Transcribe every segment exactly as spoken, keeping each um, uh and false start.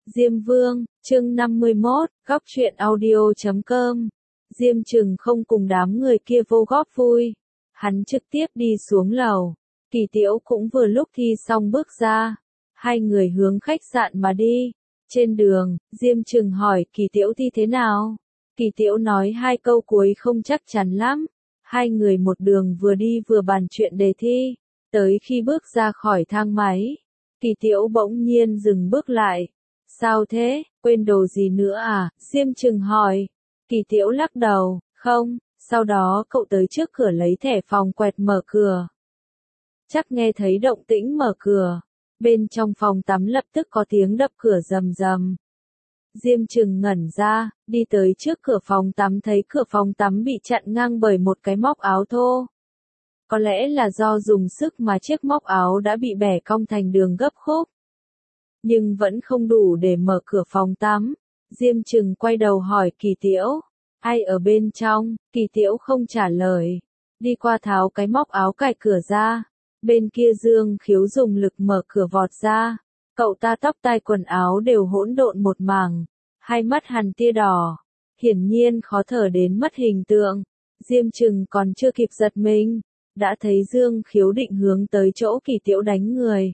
Diêm Vương, chương năm mươi mốt, góc truyện audio chấm com. Diêm Trừng không cùng đám người kia vô góp vui. Hắn trực tiếp đi xuống lầu. Kỳ Tiễu cũng vừa lúc thi xong bước ra. Hai người hướng khách sạn mà đi. Trên đường, Diêm Trừng hỏi Kỳ Tiễu thi thế nào. Kỳ Tiễu nói hai câu cuối không chắc chắn lắm. Hai người một đường vừa đi vừa bàn chuyện đề thi. Tới khi bước ra khỏi thang máy, Kỳ Tiễu bỗng nhiên dừng bước lại. Sao thế, quên đồ gì nữa à? Diêm Trừng hỏi. Kỳ Tiễu lắc đầu, không, sau đó cậu tới trước cửa lấy thẻ phòng quẹt mở cửa. Chắc nghe thấy động tĩnh mở cửa. Bên trong phòng tắm lập tức có tiếng đập cửa rầm rầm. Diêm Trừng ngẩn ra, đi tới trước cửa phòng tắm thấy cửa phòng tắm bị chặn ngang bởi một cái móc áo thô. Có lẽ là do dùng sức mà chiếc móc áo đã bị bẻ cong thành đường gấp khúc. Nhưng vẫn không đủ để mở cửa phòng tắm. Diêm Trừng quay đầu hỏi Kỳ Tiễu, ai ở bên trong? Kỳ Tiễu không trả lời. Đi qua tháo cái móc áo cài cửa ra. Bên kia Dương Khiếu dùng lực mở cửa vọt ra. Cậu ta tóc tai quần áo đều hỗn độn một mảng. Hai mắt hằn tia đỏ. Hiển nhiên khó thở đến mất hình tượng. Diêm Trừng còn chưa kịp giật mình. Đã thấy Dương Khiếu định hướng tới chỗ Kỳ Tiễu đánh người.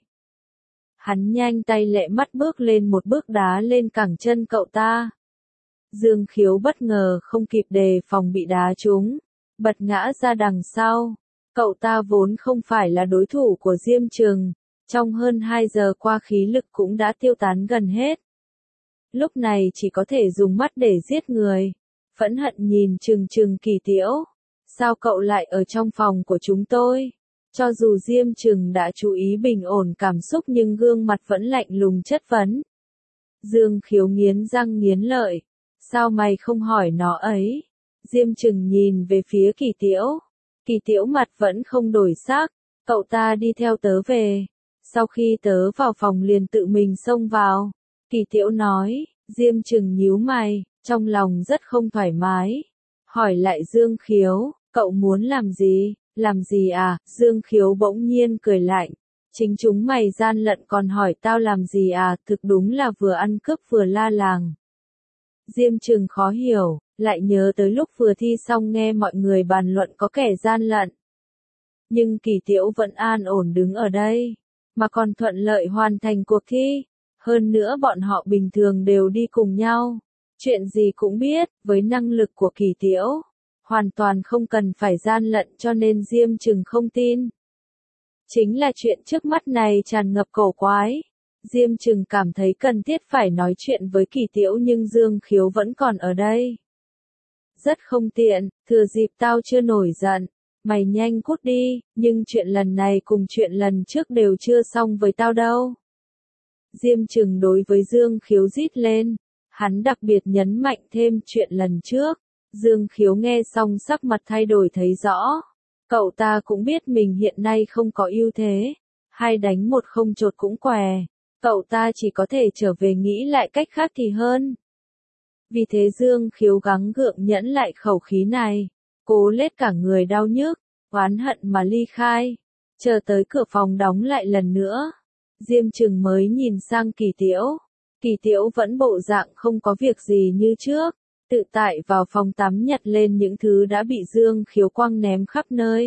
Hắn nhanh tay lẹ mắt bước lên một bước đá lên cẳng chân cậu ta. Dương Khiếu bất ngờ không kịp đề phòng bị đá trúng, bật ngã ra đằng sau. Cậu ta vốn không phải là đối thủ của Diêm Trừng, trong hơn hai giờ qua khí lực cũng đã tiêu tán gần hết. Lúc này chỉ có thể dùng mắt để giết người. Phẫn hận nhìn Trừng Trừng Kỳ Tiễu. Sao cậu lại ở trong phòng của chúng tôi? Cho dù Diêm Trừng đã chú ý bình ổn cảm xúc nhưng gương mặt vẫn lạnh lùng chất vấn. Dương Khiếu nghiến răng nghiến lợi. Sao mày không hỏi nó ấy? Diêm Trừng nhìn về phía Kỳ Tiễu. Kỳ Tiễu mặt vẫn không đổi sắc. Cậu ta đi theo tớ về. Sau khi tớ vào phòng liền tự mình xông vào. Kỳ Tiễu nói. Diêm Trừng nhíu mày, trong lòng rất không thoải mái. Hỏi lại Dương Khiếu, cậu muốn làm gì? Làm gì à? Dương Khiếu bỗng nhiên cười lạnh. Chính chúng mày gian lận còn hỏi tao làm gì à? Thực đúng là vừa ăn cướp vừa la làng. Diêm Trừng khó hiểu, lại nhớ tới lúc vừa thi xong nghe mọi người bàn luận có kẻ gian lận. Nhưng Kỳ Tiễu vẫn an ổn đứng ở đây, mà còn thuận lợi hoàn thành cuộc thi. Hơn nữa bọn họ bình thường đều đi cùng nhau. Chuyện gì cũng biết, với năng lực của Kỳ Tiễu. Hoàn toàn không cần phải gian lận cho nên Diêm Trừng không tin. Chính là chuyện trước mắt này tràn ngập cổ quái. Diêm Trừng cảm thấy cần thiết phải nói chuyện với Kỳ Tiễu nhưng Dương Khiếu vẫn còn ở đây. Rất không tiện, thừa dịp tao chưa nổi giận. Mày nhanh cút đi, nhưng chuyện lần này cùng chuyện lần trước đều chưa xong với tao đâu. Diêm Trừng đối với Dương Khiếu rít lên. Hắn đặc biệt nhấn mạnh thêm chuyện lần trước. Dương Khiếu nghe xong sắc mặt thay đổi thấy rõ. Cậu ta cũng biết mình hiện nay không có ưu thế. Hai đánh một không chột cũng què. Cậu ta chỉ có thể trở về nghĩ lại cách khác thì hơn. Vì thế Dương Khiếu gắng gượng nhẫn lại khẩu khí này. Cố lết cả người đau nhức, oán hận mà ly khai. Chờ tới cửa phòng đóng lại lần nữa. Diêm Trừng mới nhìn sang Kỳ Tiễu. Kỳ Tiễu vẫn bộ dạng không có việc gì như trước. Tự tại vào phòng tắm nhặt lên những thứ đã bị Dương Khiếu quăng ném khắp nơi.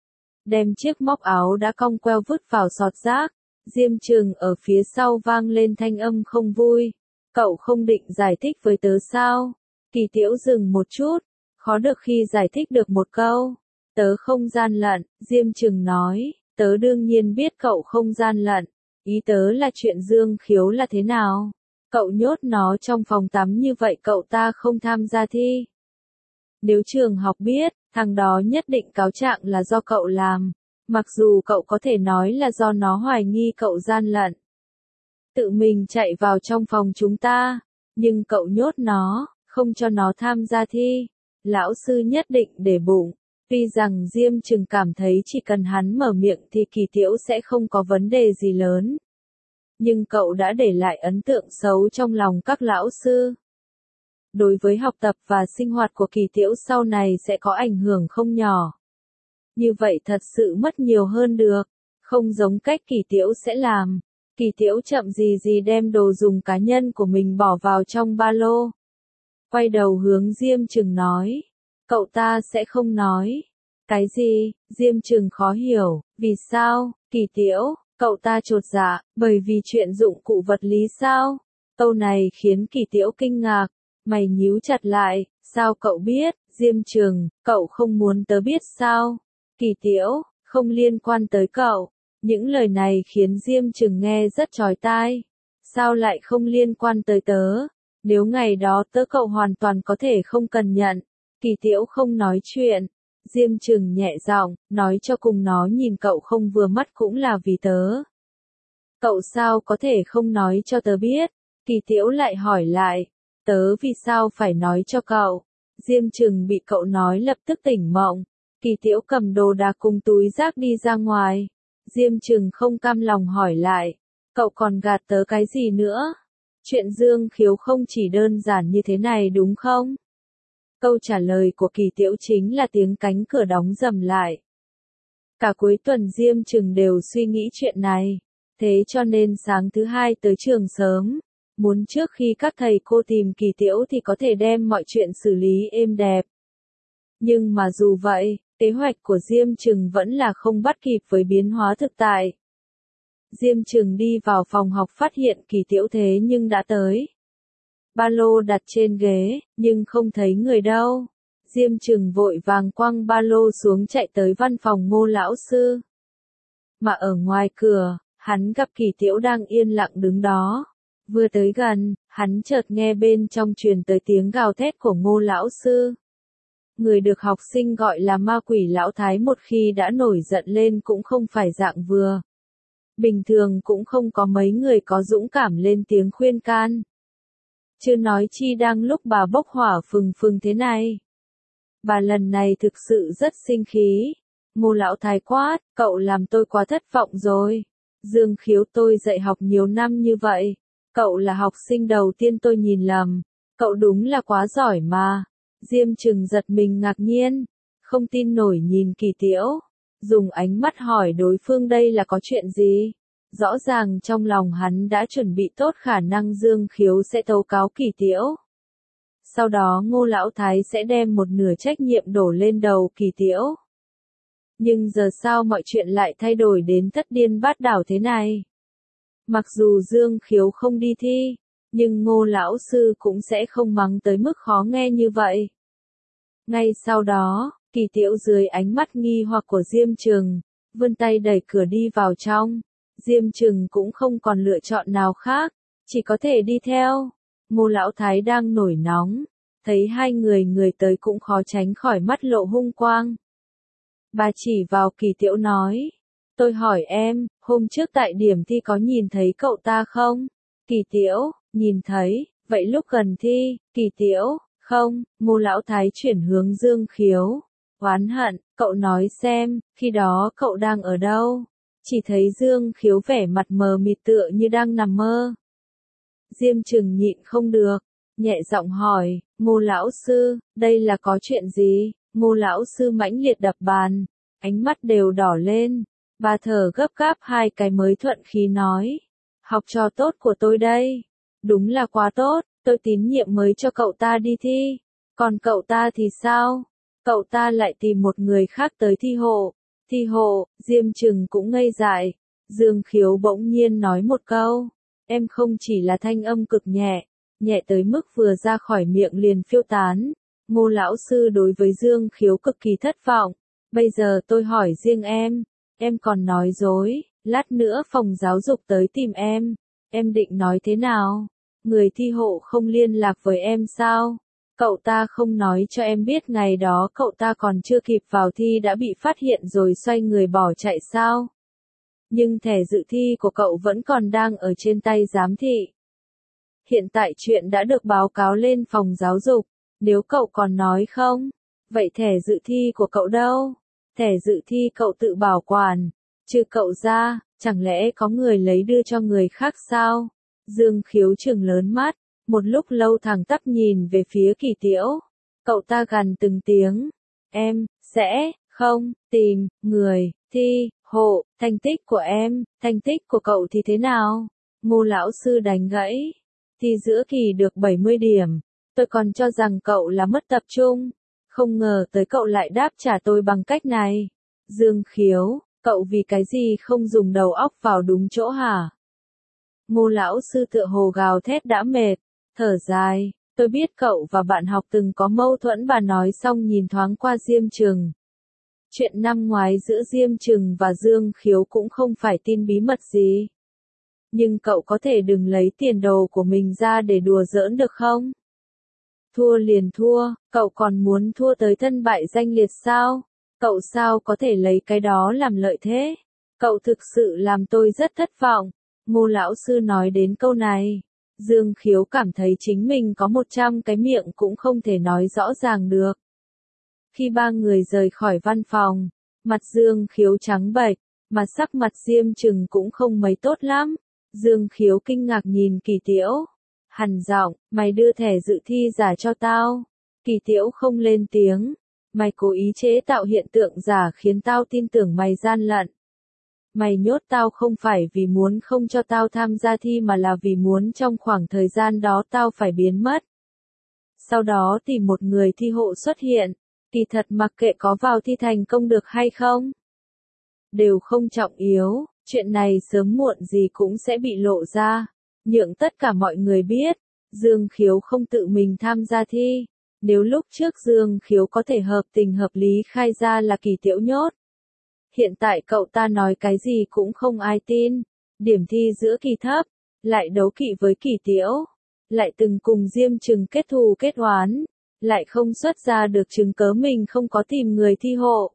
Đem chiếc móc áo đã cong queo vứt vào sọt rác. Diêm Trừng ở phía sau vang lên thanh âm không vui. Cậu không định giải thích với tớ sao? Kỳ Tiễu dừng một chút. Khó được khi giải thích được một câu. Tớ không gian lận, Diêm Trừng nói. Tớ đương nhiên biết cậu không gian lận. Ý tớ là chuyện Dương Khiếu là thế nào? Cậu nhốt nó trong phòng tắm như vậy cậu ta không tham gia thi. Nếu trường học biết, thằng đó nhất định cáo trạng là do cậu làm. Mặc dù cậu có thể nói là do nó hoài nghi cậu gian lận. Tự mình chạy vào trong phòng chúng ta. Nhưng cậu nhốt nó, không cho nó tham gia thi. Lão sư nhất định để bụng. Tuy rằng Diêm Trừng cảm thấy chỉ cần hắn mở miệng thì Kỳ Tiễu sẽ không có vấn đề gì lớn. Nhưng cậu đã để lại ấn tượng xấu trong lòng các lão sư. Đối với học tập và sinh hoạt của Kỳ Tiễu sau này sẽ có ảnh hưởng không nhỏ. Như vậy thật sự mất nhiều hơn được, không giống cách Kỳ Tiễu sẽ làm. Kỳ Tiễu chậm gì gì đem đồ dùng cá nhân của mình bỏ vào trong ba lô. Quay đầu hướng Diêm Trừng nói. Cậu ta sẽ không nói. Cái gì? Diêm Trừng khó hiểu. Vì sao? Kỳ Tiễu, cậu ta chột dạ, bởi vì chuyện dụng cụ vật lý sao? Câu này khiến Kỳ Tiễu kinh ngạc. Mày nhíu chặt lại. Sao cậu biết? Diêm Trừng, cậu không muốn tớ biết sao? Kỳ Tiễu, không liên quan tới cậu. Những lời này khiến Diêm Trừng nghe rất chói tai. Sao lại không liên quan tới tớ? Nếu ngày đó tớ cậu hoàn toàn có thể không cần nhận. Kỳ Tiễu không nói chuyện. Diêm Trừng nhẹ giọng, nói cho cùng nó nhìn cậu không vừa mắt cũng là vì tớ. Cậu sao có thể không nói cho tớ biết? Kỳ Tiễu lại hỏi lại. Tớ vì sao phải nói cho cậu? Diêm Trừng bị cậu nói lập tức tỉnh mộng. Kỳ Tiễu cầm đồ đạc cùng túi rác đi ra ngoài. Diêm Trừng không cam lòng hỏi lại. Cậu còn gạt tớ cái gì nữa? Chuyện Dương Khiếu không chỉ đơn giản như thế này đúng không? Câu trả lời của Kỳ Tiễu chính là tiếng cánh cửa đóng rầm lại. Cả cuối tuần Diêm Trừng đều suy nghĩ chuyện này. Thế cho nên sáng thứ hai tới trường sớm. Muốn trước khi các thầy cô tìm Kỳ Tiễu thì có thể đem mọi chuyện xử lý êm đẹp. Nhưng mà dù vậy, kế hoạch của Diêm Trừng vẫn là không bắt kịp với biến hóa thực tại. Diêm Trừng đi vào phòng học phát hiện Kỳ Tiễu thế nhưng đã tới. Ba lô đặt trên ghế, nhưng không thấy người đâu. Diêm Trừng vội vàng quăng ba lô xuống chạy tới văn phòng Ngô lão sư. Mà ở ngoài cửa, hắn gặp Kỳ Tiễu đang yên lặng đứng đó. Vừa tới gần, hắn chợt nghe bên trong truyền tới tiếng gào thét của Ngô lão sư. Người được học sinh gọi là ma quỷ lão thái một khi đã nổi giận lên cũng không phải dạng vừa. Bình thường cũng không có mấy người có dũng cảm lên tiếng khuyên can. Chưa nói chi đang lúc bà bốc hỏa phừng phừng thế này. Bà lần này thực sự rất sinh khí. Ngô lão thái quát, cậu làm tôi quá thất vọng rồi. Dương Khiếu tôi dạy học nhiều năm như vậy. Cậu là học sinh đầu tiên tôi nhìn lầm. Cậu đúng là quá giỏi mà. Diêm Trừng giật mình ngạc nhiên. Không tin nổi nhìn Kỳ Tiễu. Dùng ánh mắt hỏi đối phương đây là có chuyện gì. Rõ ràng trong lòng hắn đã chuẩn bị tốt khả năng Dương Khiếu sẽ tố cáo Kỳ Tiễu. Sau đó Ngô lão thái sẽ đem một nửa trách nhiệm đổ lên đầu Kỳ Tiễu. Nhưng giờ sao mọi chuyện lại thay đổi đến thất điên bát đảo thế này? Mặc dù Dương Khiếu không đi thi, nhưng Ngô lão sư cũng sẽ không mắng tới mức khó nghe như vậy. Ngay sau đó, Kỳ Tiễu dưới ánh mắt nghi hoặc của Diêm Trừng, vươn tay đẩy cửa đi vào trong. Diêm Trừng cũng không còn lựa chọn nào khác, chỉ có thể đi theo. Ngô lão thái đang nổi nóng, thấy hai người người tới cũng khó tránh khỏi mắt lộ hung quang. Bà chỉ vào Kỳ Tiễu nói, tôi hỏi em, hôm trước tại điểm thi có nhìn thấy cậu ta không? Kỳ Tiễu, nhìn thấy, vậy lúc gần thi, Kỳ Tiễu, không, Ngô lão thái chuyển hướng Dương Khiếu, oán hận, cậu nói xem, khi đó cậu đang ở đâu? Chỉ thấy Dương Khiếu vẻ mặt mờ mịt tựa như đang nằm mơ. Diêm Trừng nhịn không được, nhẹ giọng hỏi, Ngô lão sư, đây là có chuyện gì? Ngô lão sư mãnh liệt đập bàn, ánh mắt đều đỏ lên, bà thở gấp gáp hai cái mới thuận khí nói, học trò tốt của tôi đây, đúng là quá tốt, tôi tín nhiệm mới cho cậu ta đi thi, còn cậu ta thì sao? Cậu ta lại tìm một người khác tới thi hộ. Thi hộ, Diêm Trừng cũng ngây dại. Dương Khiếu bỗng nhiên nói một câu. Em không chỉ là thanh âm cực nhẹ, nhẹ tới mức vừa ra khỏi miệng liền phiêu tán. Ngô lão sư đối với Dương Khiếu cực kỳ thất vọng. Bây giờ tôi hỏi riêng em, em còn nói dối, lát nữa phòng giáo dục tới tìm em. Em định nói thế nào? Người thi hộ không liên lạc với em sao? Cậu ta không nói cho em biết ngày đó cậu ta còn chưa kịp vào thi đã bị phát hiện rồi xoay người bỏ chạy sao? Nhưng thẻ dự thi của cậu vẫn còn đang ở trên tay giám thị. Hiện tại chuyện đã được báo cáo lên phòng giáo dục, nếu cậu còn nói không, vậy thẻ dự thi của cậu đâu? Thẻ dự thi cậu tự bảo quản, trừ cậu ra, chẳng lẽ có người lấy đưa cho người khác sao? Dương Khiếu trừng lớn mắt. Một lúc lâu thẳng tắp nhìn về phía Kỳ Tiễu. Cậu ta gằn từng tiếng. Em, sẽ, không, tìm, người, thi, Hộ, thành tích của em, thành tích của cậu thì thế nào? Ngô lão sư đánh gãy. Thi giữa kỳ được bảy mươi điểm. Tôi còn cho rằng cậu là mất tập trung. Không ngờ tới cậu lại đáp trả tôi bằng cách này. Dương Khiếu, cậu vì cái gì không dùng đầu óc vào đúng chỗ hả? Ngô lão sư tựa hồ gào thét đã mệt, thở dài. Tôi biết cậu và bạn học từng có mâu thuẫn, bà nói xong nhìn thoáng qua Diêm Trừng. Chuyện năm ngoái giữa Diêm Trừng và Dương Khiếu cũng không phải tin bí mật gì. Nhưng cậu có thể đừng lấy tiền đồ của mình ra để đùa giỡn được không? Thua liền thua, cậu còn muốn thua tới thân bại danh liệt sao? Cậu sao có thể lấy cái đó làm lợi thế? Cậu thực sự làm tôi rất thất vọng. Ngô lão sư nói đến câu này. Dương Khiếu cảm thấy chính mình có một trăm cái miệng cũng không thể nói rõ ràng được. Khi ba người rời khỏi văn phòng, mặt Dương Khiếu trắng bệch, mà sắc mặt Diêm Trừng cũng không mấy tốt lắm. Dương Khiếu kinh ngạc nhìn Kỳ Tiễu. Hằn giọng, mày đưa thẻ dự thi giả cho tao. Kỳ Tiễu không lên tiếng. Mày cố ý chế tạo hiện tượng giả khiến tao tin tưởng mày gian lận. Mày nhốt tao không phải vì muốn không cho tao tham gia thi mà là vì muốn trong khoảng thời gian đó tao phải biến mất. Sau đó tìm một người thi hộ xuất hiện. Kỳ thật mặc kệ có vào thi thành công được hay không, đều không trọng yếu, chuyện này sớm muộn gì cũng sẽ bị lộ ra. Nhượng tất cả mọi người biết, Dương Khiếu không tự mình tham gia thi. Nếu lúc trước Dương Khiếu có thể hợp tình hợp lý khai ra là Kỳ Tiễu nhốt. Hiện tại cậu ta nói cái gì cũng không ai tin. Điểm thi giữa kỳ thấp, lại đấu kỵ với Kỳ Tiễu, lại từng cùng Diêm Trừng kết thù kết oán, lại không xuất ra được chứng cớ mình không có tìm người thi hộ.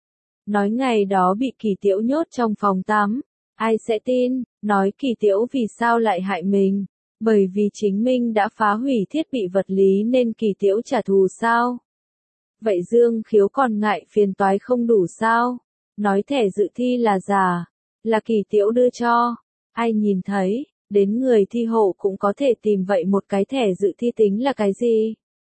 Nói ngày đó bị Kỳ Tiễu nhốt trong phòng tắm, ai sẽ tin? Nói Kỳ Tiễu vì sao lại hại mình? Bởi vì chính mình đã phá hủy thiết bị vật lý nên Kỳ Tiễu trả thù sao? Vậy Dương Khiếu còn ngại phiền toái không đủ sao? Nói thẻ dự thi là giả, là Kỳ Tiễu đưa cho, ai nhìn thấy, đến người thi hộ cũng có thể tìm vậy một cái thẻ dự thi tính là cái gì?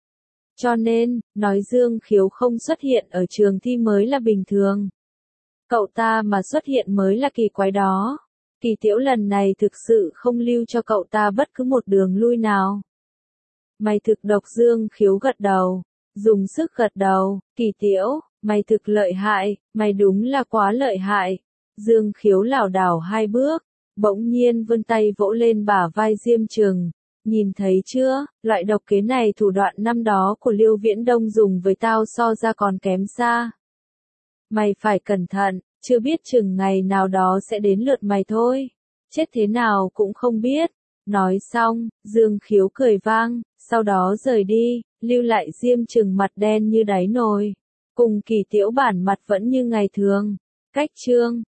Cho nên, nói Dương Khiếu không xuất hiện ở trường thi mới là bình thường. Cậu ta mà xuất hiện mới là kỳ quái đó. Kỳ Tiễu lần này thực sự không lưu cho cậu ta bất cứ một đường lui nào. Mày thực độc. Dương Khiếu gật đầu, dùng sức gật đầu. Kỳ Tiễu, mày thực lợi hại, mày đúng là quá lợi hại. Dương Khiếu lảo đảo hai bước, bỗng nhiên vươn tay vỗ lên bả vai Diêm Trừng. Nhìn thấy chưa, loại độc kế này thủ đoạn năm đó của Liêu Viễn Đông dùng với tao so ra còn kém xa. Mày phải cẩn thận, chưa biết chừng ngày nào đó sẽ đến lượt mày thôi. Chết thế nào cũng không biết. Nói xong, Dương Khiếu cười vang, sau đó rời đi, lưu lại Diêm Trừng mặt đen như đáy nồi. Cùng Kỳ Tiễu bản mặt vẫn như ngày thường. Cách chương